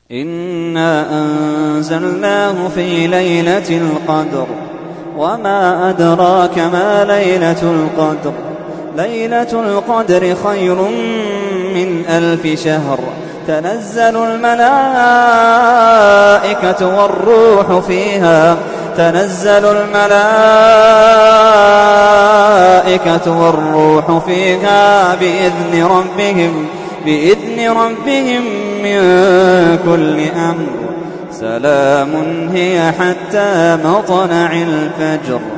إنا أنزلناه في ليلة القدر وما أدراك ما ليلة القدر ليلة القدر خير من 1000 شهر تنزل الملائكة والروح فيها بإذن ربهم من كل أمر سلام هي حتى مطلع الفجر.